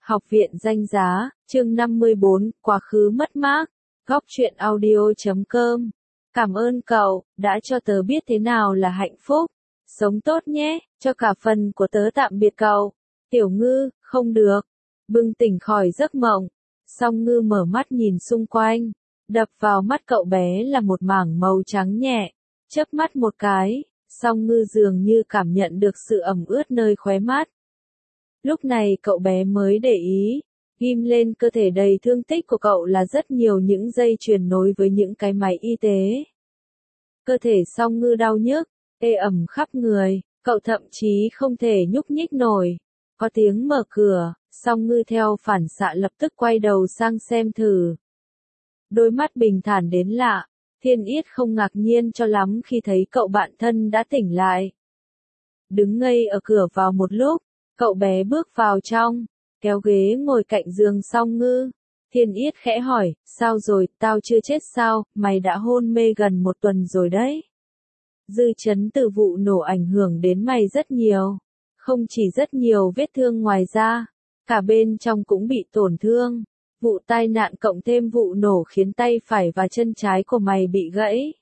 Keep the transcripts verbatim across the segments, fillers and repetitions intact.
Học viện Danh Giá, chương năm mươi bốn, Quá khứ mất mát, góc truyện audio chấm com. Cảm ơn cậu, đã cho tớ biết thế nào là hạnh phúc. Sống tốt nhé, cho cả phần của tớ tạm biệt cậu. Tiểu Ngư, không được. Bừng tỉnh khỏi giấc mộng. Song Ngư mở mắt nhìn xung quanh. Đập vào mắt cậu bé là một mảng màu trắng nhẹ. Chớp mắt một cái, Song Ngư dường như cảm nhận được sự ẩm ướt nơi khóe mắt. Lúc này cậu bé mới để ý, ghim lên cơ thể đầy thương tích của cậu là rất nhiều những dây chuyền nối với những cái máy y tế. Cơ thể Song Ngư đau nhức, ê ẩm khắp người, cậu thậm chí không thể nhúc nhích nổi. Có tiếng mở cửa, Song Ngư theo phản xạ lập tức quay đầu sang xem thử. Đôi mắt bình thản đến lạ, Thiên Yết không ngạc nhiên cho lắm khi thấy cậu bạn thân đã tỉnh lại. Đứng ngây ở cửa vào một lúc, cậu bé bước vào trong, kéo ghế ngồi cạnh giường Song Ngư. Thiên Yết khẽ hỏi, sao rồi, tao chưa chết sao, mày đã hôn mê gần một tuần rồi đấy. Dư chấn từ vụ nổ ảnh hưởng đến mày rất nhiều. Không chỉ rất nhiều vết thương ngoài da, cả bên trong cũng bị tổn thương. Vụ tai nạn cộng thêm vụ nổ khiến tay phải và chân trái của mày bị gãy.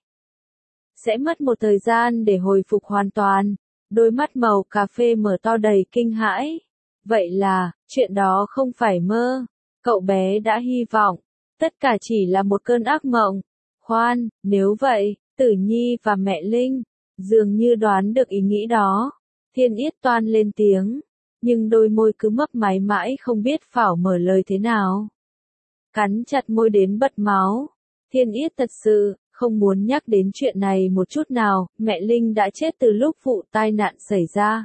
Sẽ mất một thời gian để hồi phục hoàn toàn. Đôi mắt màu cà phê mở to đầy kinh hãi. Vậy là, chuyện đó không phải mơ. Cậu bé đã hy vọng. Tất cả chỉ là một cơn ác mộng. Khoan, nếu vậy, Tử Nhi và mẹ Linh, dường như đoán được ý nghĩ đó. Thiên Yết toan lên tiếng. Nhưng đôi môi cứ mấp máy mãi không biết phảo mở lời thế nào. Cắn chặt môi đến bật máu. Thiên Yết thật sự không muốn nhắc đến chuyện này một chút nào, mẹ Linh đã chết từ lúc vụ tai nạn xảy ra.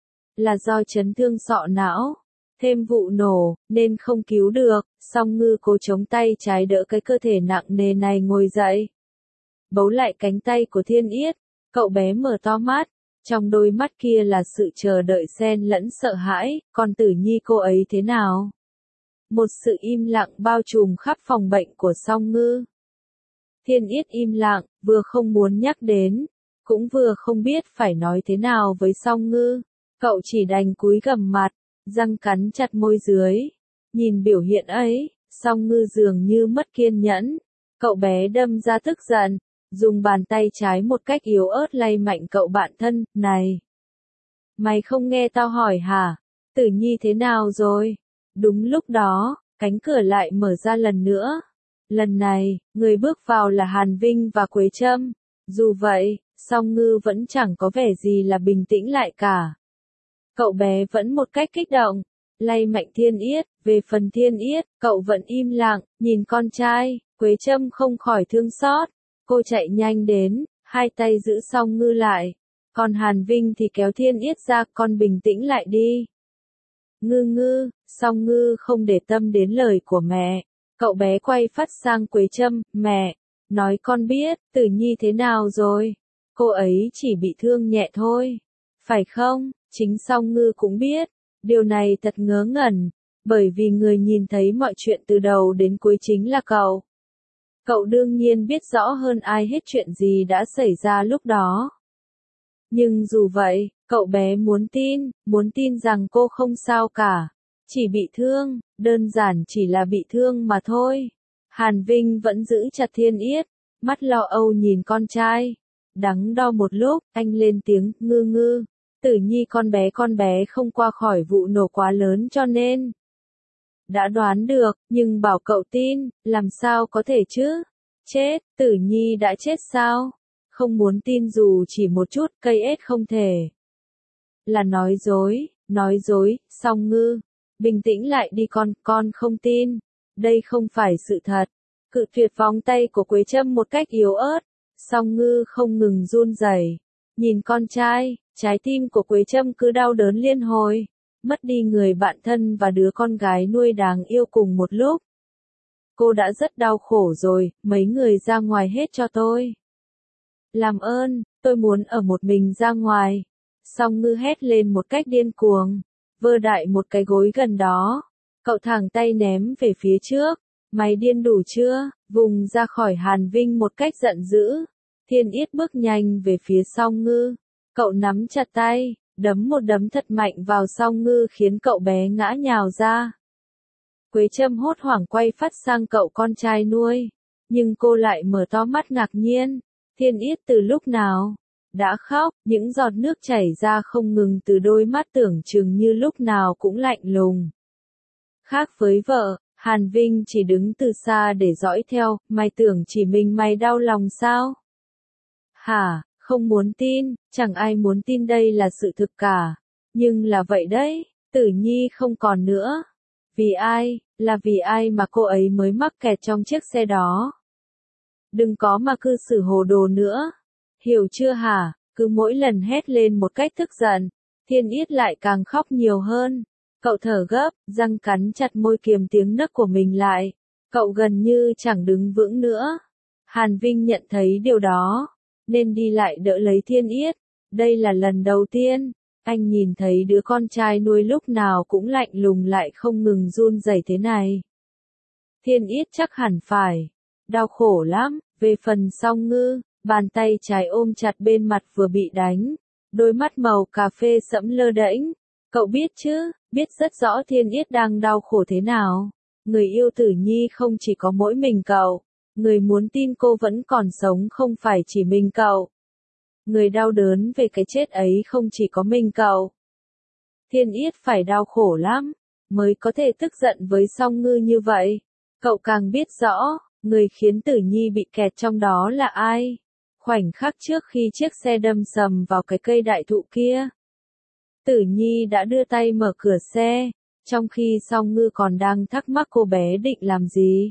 Là do chấn thương sọ não, thêm vụ nổ, nên không cứu được. Song Ngư cố chống tay trái đỡ cái cơ thể nặng nề này ngồi dậy. Bấu lại cánh tay của Thiên Yết, cậu bé mở to mắt, trong đôi mắt kia là sự chờ đợi xen lẫn sợ hãi, còn Tử Nhi cô ấy thế nào? Một sự im lặng bao trùm khắp phòng bệnh của Song Ngư. Thiên Yết im lặng, vừa không muốn nhắc đến, cũng vừa không biết phải nói thế nào với Song Ngư. Cậu chỉ đành cúi gằm mặt, răng cắn chặt môi dưới. Nhìn biểu hiện ấy, Song Ngư dường như mất kiên nhẫn. Cậu bé đâm ra tức giận, dùng bàn tay trái một cách yếu ớt lay mạnh cậu bạn thân, này. Mày không nghe tao hỏi hả? Tử Nhi thế nào rồi? Đúng lúc đó, cánh cửa lại mở ra lần nữa. Lần này, người bước vào là Hàn Vinh và Quế Trâm. Dù vậy, Song Ngư vẫn chẳng có vẻ gì là bình tĩnh lại cả. Cậu bé vẫn một cách kích động, lay mạnh Thiên Yết. Về phần Thiên Yết, cậu vẫn im lặng, nhìn con trai. Quế Trâm không khỏi thương xót. Cô chạy nhanh đến, hai tay giữ Song Ngư lại. Còn Hàn Vinh thì kéo Thiên Yết ra, con bình tĩnh lại đi. Ngư Ngư, Song Ngư không để tâm đến lời của mẹ. Cậu bé quay phát sang Quế Trâm, mẹ, nói con biết, Tử Nhi thế nào rồi? Cô ấy chỉ bị thương nhẹ thôi. Phải không? Chính Song Ngư cũng biết. Điều này thật ngớ ngẩn, bởi vì người nhìn thấy mọi chuyện từ đầu đến cuối chính là cậu. Cậu đương nhiên biết rõ hơn ai hết chuyện gì đã xảy ra lúc đó. Nhưng dù vậy, cậu bé muốn tin, muốn tin rằng cô không sao cả. Chỉ bị thương, đơn giản chỉ là bị thương mà thôi. Hàn Vinh vẫn giữ chặt Thiên Yết, mắt lo âu nhìn con trai. Đắn đo một lúc, anh lên tiếng, Ngư Ngư. Tử Nhi con bé con bé không qua khỏi vụ nổ quá lớn cho nên. Đã đoán được, nhưng bảo cậu tin, làm sao có thể chứ? Chết, Tử Nhi đã chết sao? Không muốn tin dù chỉ một chút, cây ết không thể. Là nói dối, nói dối, Song Ngư. Bình tĩnh lại đi con, con không tin. Đây không phải sự thật. Cự tuyệt vòng tay của Quế Trâm một cách yếu ớt. Song Ngư không ngừng run rẩy. Nhìn con trai, trái tim của Quế Trâm cứ đau đớn liên hồi. Mất đi người bạn thân và đứa con gái nuôi đáng yêu cùng một lúc. Cô đã rất đau khổ rồi, mấy người ra ngoài hết cho tôi. Làm ơn, tôi muốn ở một mình ra ngoài. Song Ngư hét lên một cách điên cuồng. Vơ đại một cái gối gần đó. Cậu thẳng tay ném về phía trước. Mày điên đủ chưa? Vùng ra khỏi Hàn Vinh một cách giận dữ. Thiên Yết bước nhanh về phía Song Ngư. Cậu nắm chặt tay, đấm một đấm thật mạnh vào Song Ngư khiến cậu bé ngã nhào ra. Quế Trâm hốt hoảng quay phát sang cậu con trai nuôi. Nhưng cô lại mở to mắt ngạc nhiên. Thiên Yết từ lúc nào đã khóc, những giọt nước chảy ra không ngừng từ đôi mắt tưởng chừng như lúc nào cũng lạnh lùng. Khác với vợ, Hàn Vinh chỉ đứng từ xa để dõi theo, mày tưởng chỉ mình mày đau lòng sao? Hả, không muốn tin, chẳng ai muốn tin đây là sự thực cả. Nhưng là vậy đấy, Tử Nhi không còn nữa. Vì ai, là vì ai mà cô ấy mới mắc kẹt trong chiếc xe đó? Đừng có mà cư xử hồ đồ nữa. Hiểu chưa hả? Cứ mỗi lần hét lên một cách tức giận, Thiên Yết lại càng khóc nhiều hơn. Cậu thở gấp, răng cắn chặt môi kiềm tiếng nấc của mình lại. Cậu gần như chẳng đứng vững nữa. Hàn Vinh nhận thấy điều đó, nên đi lại đỡ lấy Thiên Yết. Đây là lần đầu tiên, anh nhìn thấy đứa con trai nuôi lúc nào cũng lạnh lùng lại không ngừng run rẩy thế này. Thiên Yết chắc hẳn phải đau khổ lắm. Về phần Song Ngư, bàn tay trái ôm chặt bên mặt vừa bị đánh, đôi mắt màu cà phê sẫm lơ đễnh. Cậu biết chứ, biết rất rõ Thiên Yết đang đau khổ thế nào. Người yêu Tử Nhi không chỉ có mỗi mình cậu, người muốn tin cô vẫn còn sống không phải chỉ mình cậu. Người đau đớn về cái chết ấy không chỉ có mình cậu. Thiên Yết phải đau khổ lắm, mới có thể tức giận với Song Ngư như vậy. Cậu càng biết rõ, người khiến Tử Nhi bị kẹt trong đó là ai. Khoảnh khắc trước khi chiếc xe đâm sầm vào cái cây đại thụ kia, Tử Nhi đã đưa tay mở cửa xe, trong khi Song Ngư còn đang thắc mắc cô bé định làm gì.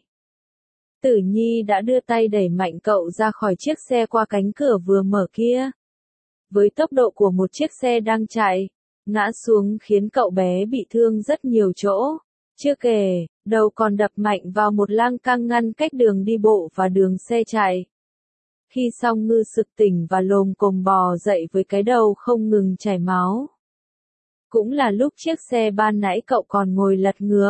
Tử Nhi đã đưa tay đẩy mạnh cậu ra khỏi chiếc xe qua cánh cửa vừa mở kia. Với tốc độ của một chiếc xe đang chạy, ngã xuống khiến cậu bé bị thương rất nhiều chỗ. Chưa kể, đầu còn đập mạnh vào một lan can ngăn cách đường đi bộ và đường xe chạy. Khi Song Ngư sực tỉnh và lồm cồm bò dậy với cái đầu không ngừng chảy máu. Cũng là lúc chiếc xe ban nãy cậu còn ngồi lật ngược.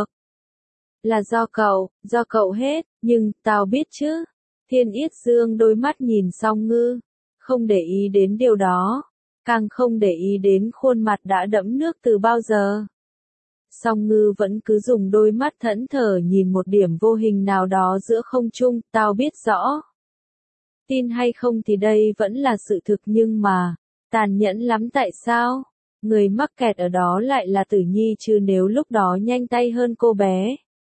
Là do cậu, do cậu hết, nhưng, tao biết chứ. Thiên Yết dương đôi mắt nhìn Song Ngư, không để ý đến điều đó, càng không để ý đến khuôn mặt đã đẫm nước từ bao giờ. Song Ngư vẫn cứ dùng đôi mắt thẫn thờ nhìn một điểm vô hình nào đó giữa không trung, tao biết rõ. Tin hay không thì đây vẫn là sự thực nhưng mà, tàn nhẫn lắm tại sao? Người mắc kẹt ở đó lại là Tử Nhi chứ nếu lúc đó nhanh tay hơn cô bé.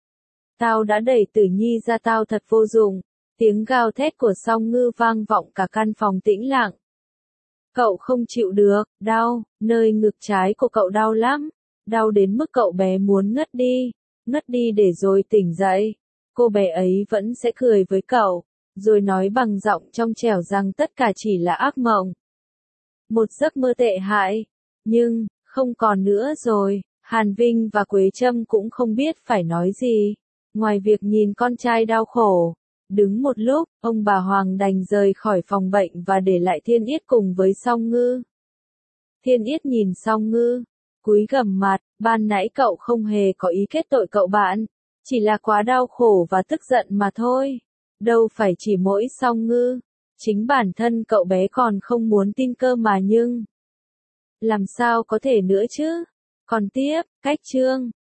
Tao đã đẩy Tử Nhi ra tao thật vô dụng. Tiếng gào thét của Song Ngư vang vọng cả căn phòng tĩnh lặng. Cậu không chịu được, đau, nơi ngực trái của cậu đau lắm. Đau đến mức cậu bé muốn ngất đi, ngất đi để rồi tỉnh dậy. Cô bé ấy vẫn sẽ cười với cậu, rồi nói bằng giọng trong trẻo rằng tất cả chỉ là ác mộng. Một giấc mơ tệ hại, nhưng, không còn nữa rồi. Hàn Vinh và Quế Trâm cũng không biết phải nói gì, ngoài việc nhìn con trai đau khổ. Đứng một lúc, ông bà Hoàng đành rời khỏi phòng bệnh và để lại Thiên Yết cùng với Song Ngư. Thiên Yết nhìn Song Ngư, cúi gằm mặt, ban nãy cậu không hề có ý kết tội cậu bạn, chỉ là quá đau khổ và tức giận mà thôi. Đâu phải chỉ mỗi Song Ngư, chính bản thân cậu bé còn không muốn tin cơ mà nhưng... Làm sao có thể nữa chứ? Còn tiếp, cách chương.